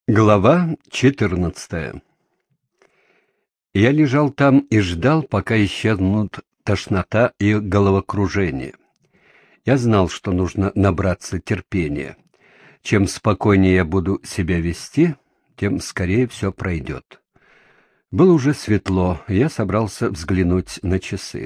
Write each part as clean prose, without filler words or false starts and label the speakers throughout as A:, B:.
A: Глава 14. Я лежал там и ждал, пока исчезнут тошнота и головокружение. Я знал, что нужно набраться терпения. Чем спокойнее я буду себя вести, тем скорее все пройдет. Было уже светло, и я собрался взглянуть на часы.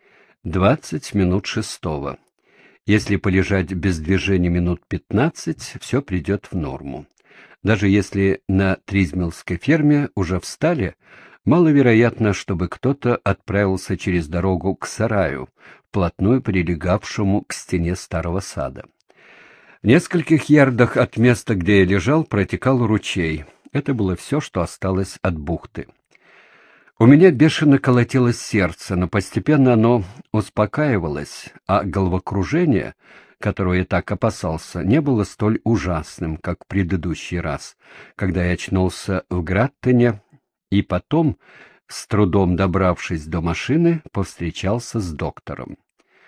A: 20 минут шестого. Если полежать без движения минут 15, все придет в норму. Даже если на Тризмелской ферме уже встали, маловероятно, чтобы кто-то отправился через дорогу к сараю, вплотную прилегавшему к стене старого сада. В нескольких ярдах от места, где я лежал, протекал ручей. Это было все, что осталось от бухты. У меня бешено колотилось сердце, но постепенно оно успокаивалось, а головокружение, которого я так опасался, не было столь ужасным, как в предыдущий раз, когда я очнулся в Граттене и потом, с трудом добравшись до машины, повстречался с доктором.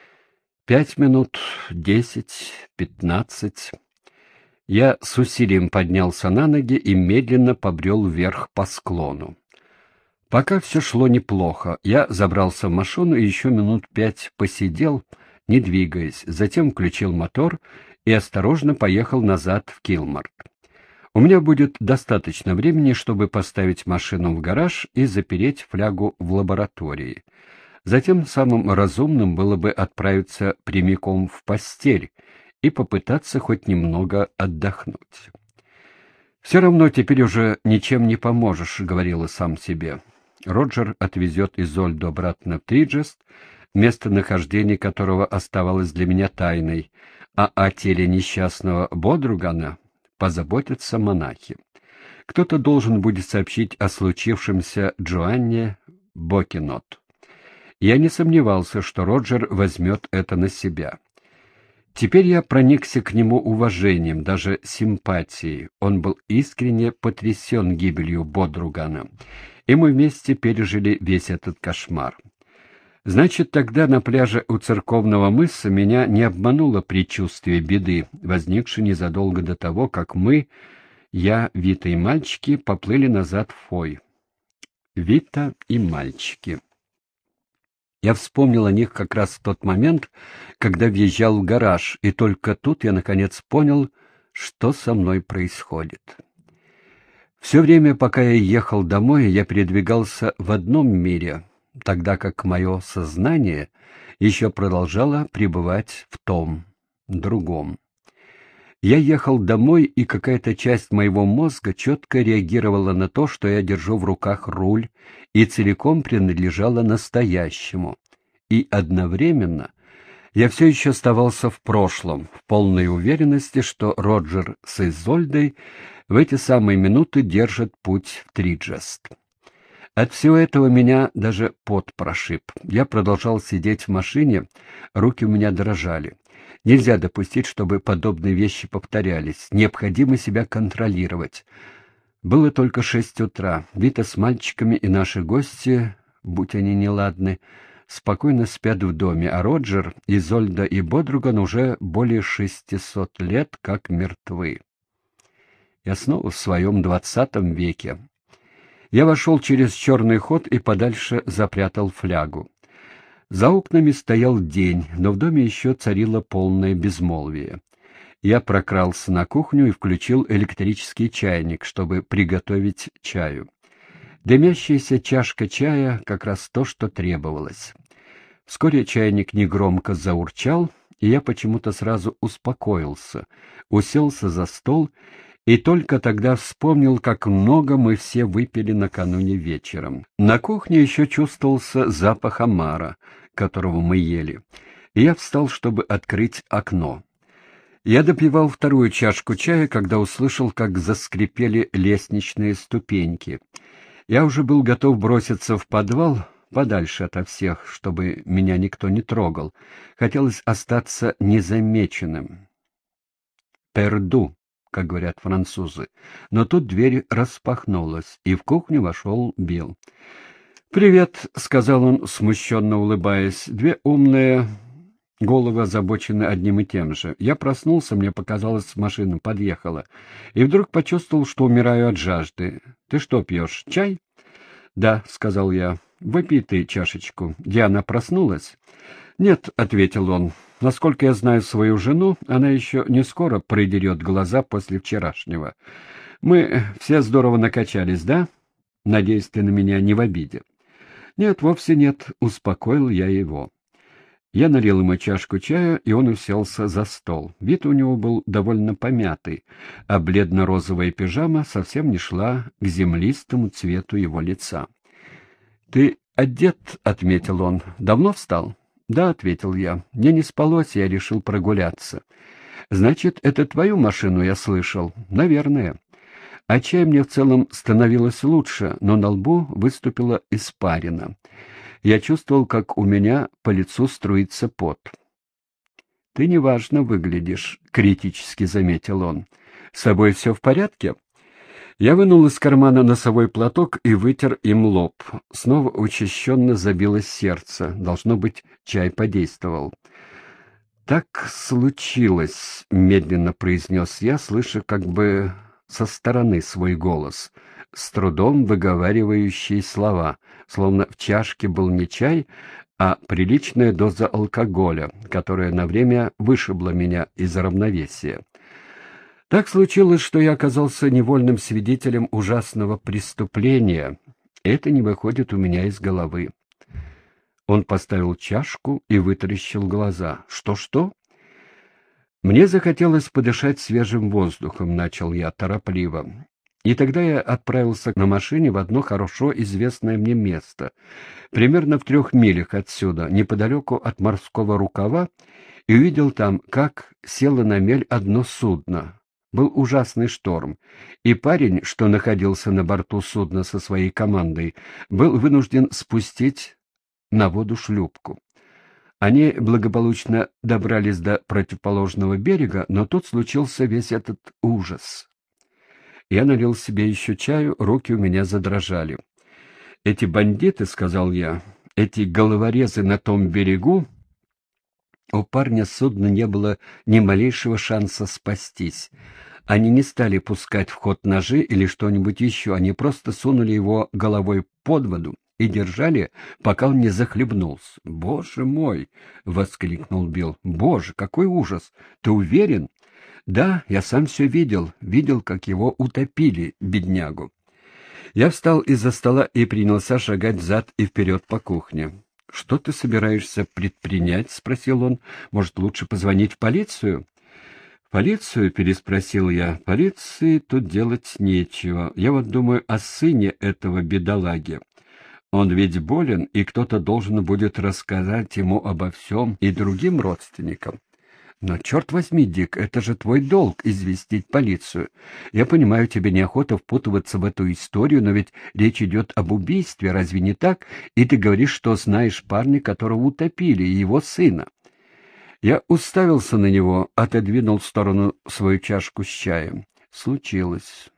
A: 5 минут, 10, 15. Я с усилием поднялся на ноги и медленно побрел вверх по склону. Пока все шло неплохо, я забрался в машину и еще минут 5 посидел, не двигаясь, затем включил мотор и осторожно поехал назад в Килмарк. У меня будет достаточно времени, чтобы поставить машину в гараж и запереть флягу в лаборатории. Затем самым разумным было бы отправиться прямиком в постель и попытаться хоть немного отдохнуть. «Все равно теперь уже ничем не поможешь», — говорила сам себе. Роджер отвезет Изольду обратно в Триджест, местонахождение которого оставалось для меня тайной, а о теле несчастного Бодругана позаботятся монахи. Кто-то должен будет сообщить о случившемся Джоанне Бокинот. Я не сомневался, что Роджер возьмет это на себя. Теперь я проникся к нему уважением, даже симпатией. Он был искренне потрясен гибелью Бодругана, и мы вместе пережили весь этот кошмар. Значит, тогда на пляже у Церковного мыса меня не обмануло предчувствие беды, возникшей незадолго до того, как я, Вита и мальчики, поплыли назад в Фой. Вита и мальчики. Я вспомнил о них как раз в тот момент, когда въезжал в гараж, и только тут я наконец понял, что со мной происходит. Все время, пока я ехал домой, я передвигался в одном мире, тогда как мое сознание еще продолжало пребывать в том, другом. Я ехал домой, и какая-то часть моего мозга четко реагировала на то, что я держу в руках руль, и целиком принадлежала настоящему. И одновременно я все еще оставался в прошлом, в полной уверенности, что Роджер с Изольдой в эти самые минуты держат путь в Триджест. От всего этого меня даже пот прошиб. Я продолжал сидеть в машине, руки у меня дрожали. Нельзя допустить, чтобы подобные вещи повторялись. Необходимо себя контролировать. Было только 6 утра. Вита с мальчиками и наши гости, будь они неладны, спокойно спят в доме, а Роджер, Изольда и Бодруган уже более 600 лет как мертвы. Я снова в своем 20 веке. Я вошел через черный ход и подальше запрятал флягу. За окнами стоял день, но в доме еще царило полное безмолвие. Я прокрался на кухню и включил электрический чайник, чтобы приготовить чаю. Дымящаяся чашка чая — как раз то, что требовалось. Вскоре чайник негромко заурчал, и я почему-то сразу успокоился, уселся за стол и только тогда вспомнил, как много мы все выпили накануне вечером. На кухне еще чувствовался запах омара, которого мы ели, и я встал, чтобы открыть окно. Я допивал вторую чашку чая, когда услышал, как заскрипели лестничные ступеньки. Я уже был готов броситься в подвал, подальше ото всех, чтобы меня никто не трогал. Хотелось остаться незамеченным. «Перду», как говорят французы. Но тут дверь распахнулась, и в кухню вошел Билл. «Привет», — сказал он, смущенно улыбаясь. «Две умные головы озабочены одним и тем же. Я проснулся, мне показалось, машина подъехала, и вдруг почувствовал, что умираю от жажды. «Ты что пьешь, чай?» «Да», — сказал я. «Выпей ты чашечку». Диана проснулась? «Нет», — ответил он. «Насколько я знаю свою жену, она еще не скоро придерет глаза после вчерашнего. Мы все здорово накачались, да? Надеюсь, ты на меня не в обиде». «Нет, вовсе нет», — успокоил я его. Я налил ему чашку чая, и он уселся за стол. Вид у него был довольно помятый, а бледно-розовая пижама совсем не шла к землистому цвету его лица. «Ты одет», — отметил он. «Давно встал?» «Да», — ответил я. «Мне не спалось, я решил прогуляться». «Значит, это твою машину я слышал?» «Наверное». А чай мне в целом становилось лучше, но на лбу выступила испарина. Я чувствовал, как у меня по лицу струится пот. «Ты неважно выглядишь», — критически заметил он. «С собой все в порядке?» Я вынул из кармана носовой платок и вытер им лоб. Снова учащенно забилось сердце. Должно быть, чай подействовал. «Так случилось», — медленно произнес я, слыша как бы со стороны свой голос, с трудом выговаривающий слова, словно в чашке был не чай, а приличная доза алкоголя, которая на время вышибла меня из равновесия. Так случилось, что я оказался невольным свидетелем ужасного преступления. Это не выходит у меня из головы. Он поставил чашку и вытаращил глаза. «Что-что?» «Мне захотелось подышать свежим воздухом», — начал я торопливо. И тогда я отправился на машине в одно хорошо известное мне место, примерно в 3 милях отсюда, неподалеку от морского рукава, и увидел там, как село на мель одно судно. Был ужасный шторм, и парень, что находился на борту судна со своей командой, был вынужден спустить на воду шлюпку. Они благополучно добрались до противоположного берега, но тут случился весь этот ужас. Я налил себе еще чаю, руки у меня задрожали. «Эти бандиты, — сказал я, — эти головорезы на том берегу...» У парня судна не было ни малейшего шанса спастись. Они не стали пускать в ход ножи или что-нибудь еще, они просто сунули его головой под воду и держали, пока он не захлебнулся. «Боже мой!» — воскликнул Билл. «Боже, какой ужас! Ты уверен?» «Да, я сам все видел, как его утопили, беднягу». Я встал из-за стола и принялся шагать взад и вперед по кухне. «Что ты собираешься предпринять?» — спросил он. «Может, лучше позвонить в полицию?» «Полицию?» — переспросил я. «Полиции тут делать нечего. Я вот думаю о сыне этого бедолаги. Он ведь болен, и кто-то должен будет рассказать ему обо всем и другим родственникам. Но, черт возьми, Дик, это же твой долг — известить полицию. Я понимаю, тебе неохота впутываться в эту историю, но ведь речь идет об убийстве, разве не так? И ты говоришь, что знаешь парня, которого утопили, и его сына». Я уставился на него, отодвинул в сторону свою чашку с чаем. Случилось.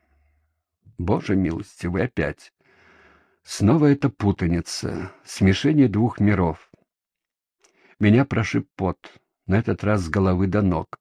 A: Боже милостивый, опять. Снова эта путаница, смешение 2 миров. Меня прошиб пот, на этот раз с головы до ног.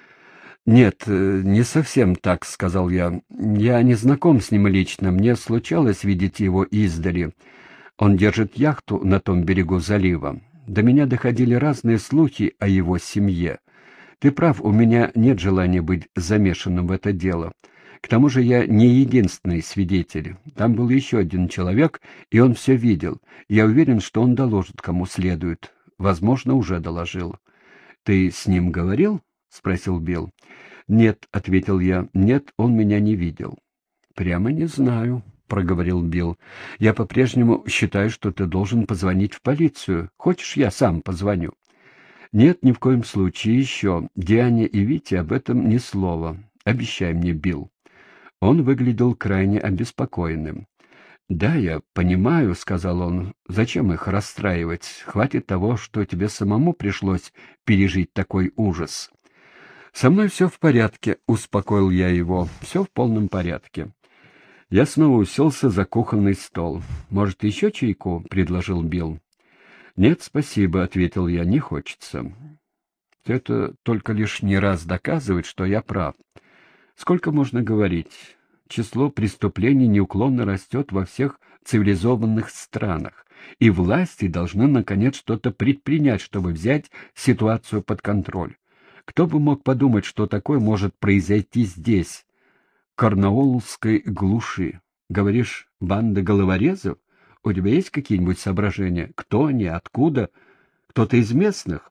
A: «Нет, не совсем так», — сказал я. «Я не знаком с ним лично, мне случалось видеть его издали. Он держит яхту на том берегу залива. До меня доходили разные слухи о его семье. Ты прав, у меня нет желания быть замешанным в это дело. К тому же я не единственный свидетель. Там был еще один человек, и он все видел. Я уверен, что он доложит, кому следует. Возможно, уже доложил». «Ты с ним говорил?» — спросил Билл. «Нет», — ответил я, — «нет, он меня не видел». «Прямо не знаю», — проговорил Билл. «Я по-прежнему считаю, что ты должен позвонить в полицию. Хочешь, я сам позвоню?» «Нет, ни в коем случае. Еще. Диане и Вите об этом ни слова. Обещай мне, Билл». Он выглядел крайне обеспокоенным. «Да, я понимаю», — сказал он. «Зачем их расстраивать? Хватит того, что тебе самому пришлось пережить такой ужас». «Со мной все в порядке», — успокоил я его. «Все в полном порядке». Я снова уселся за кухонный стол. «Может, еще чайку?» — предложил Билл. «Нет, спасибо», — ответил я, — «не хочется». Все это только лишний раз доказывает, что я прав. Сколько можно говорить? Число преступлений неуклонно растет во всех цивилизованных странах, и власти должны, наконец, что-то предпринять, чтобы взять ситуацию под контроль. Кто бы мог подумать, что такое может произойти здесь, в Корнуоллской глуши? Говоришь, банда головорезов? У тебя есть какие-нибудь соображения? Кто они? Откуда? Кто-то из местных?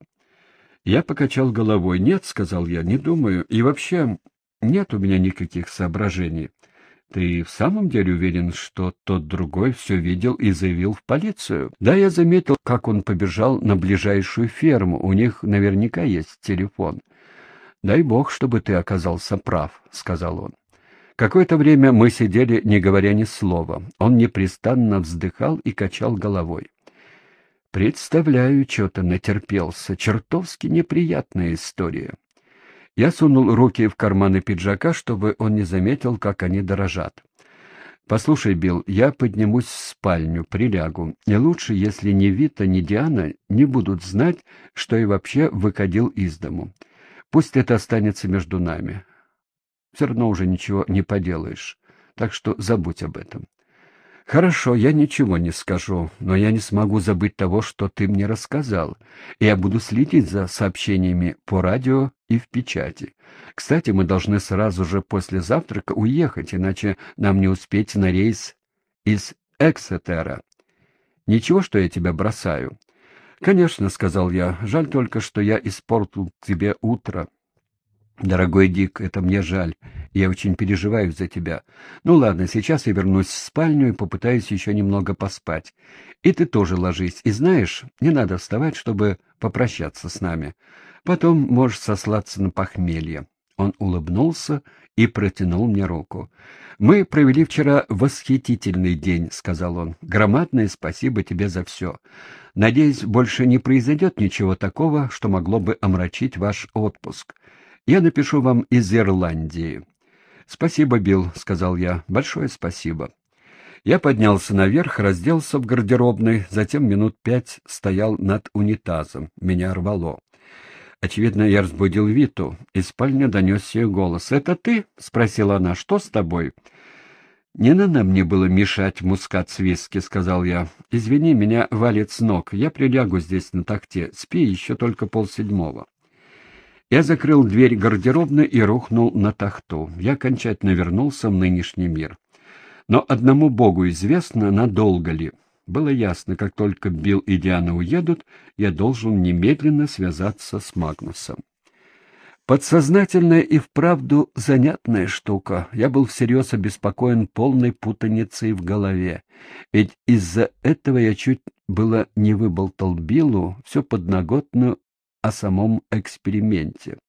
A: Я покачал головой. «Нет», — сказал я, — «не думаю. И вообще, нет у меня никаких соображений». «Ты в самом деле уверен, что тот другой все видел и заявил в полицию?» «Да, я заметил, как он побежал на ближайшую ферму. У них наверняка есть телефон». «Дай бог, чтобы ты оказался прав», — сказал он. Какое-то время мы сидели, не говоря ни слова. Он непрестанно вздыхал и качал головой. «Представляю, что-то натерпелся. Чертовски неприятная история». Я сунул руки в карманы пиджака, чтобы он не заметил, как они дрожат. «Послушай, Билл, я поднимусь в спальню, прилягу. И лучше, если ни Вита, ни Диана не будут знать, что я вообще выходил из дому. Пусть это останется между нами. Все равно уже ничего не поделаешь. Так что забудь об этом». «Хорошо, я ничего не скажу, но я не смогу забыть того, что ты мне рассказал, и я буду следить за сообщениями по радио и в печати. Кстати, мы должны сразу же после завтрака уехать, иначе нам не успеть на рейс из Эксетера. Ничего, что я тебя бросаю?» «Конечно», — сказал я, — «жаль только, что я испортил тебе утро». «Дорогой Дик, это мне жаль. Я очень переживаю за тебя. Ну ладно, сейчас я вернусь в спальню и попытаюсь еще немного поспать. И ты тоже ложись. И знаешь, не надо вставать, чтобы попрощаться с нами. Потом можешь сослаться на похмелье». Он улыбнулся и протянул мне руку. «Мы провели вчера восхитительный день», — сказал он. «Громадное спасибо тебе за все. Надеюсь, больше не произойдет ничего такого, что могло бы омрачить ваш отпуск. Я напишу вам из Ирландии». «Спасибо, Билл», — сказал я. «Большое спасибо». Я поднялся наверх, разделся в гардеробной, затем минут 5 стоял над унитазом. Меня рвало. Очевидно, я разбудил Виту. Из спальни донесся ее голос. «Это ты?» — спросила она. «Что с тобой?» «Не надо мне было мешать мускат с виски», — сказал я. «Извини, меня валит с ног. Я прилягу здесь на тахте. Спи, еще только 6:30». Я закрыл дверь гардеробной и рухнул на тахту. Я окончательно вернулся в нынешний мир. Но одному Богу известно, надолго ли. Было ясно, как только Билл и Диана уедут, я должен немедленно связаться с Магнусом. Подсознательная и вправду занятная штука. Я был всерьез обеспокоен полной путаницей в голове. Ведь из-за этого я чуть было не выболтал Биллу всю подноготную о самом эксперименте.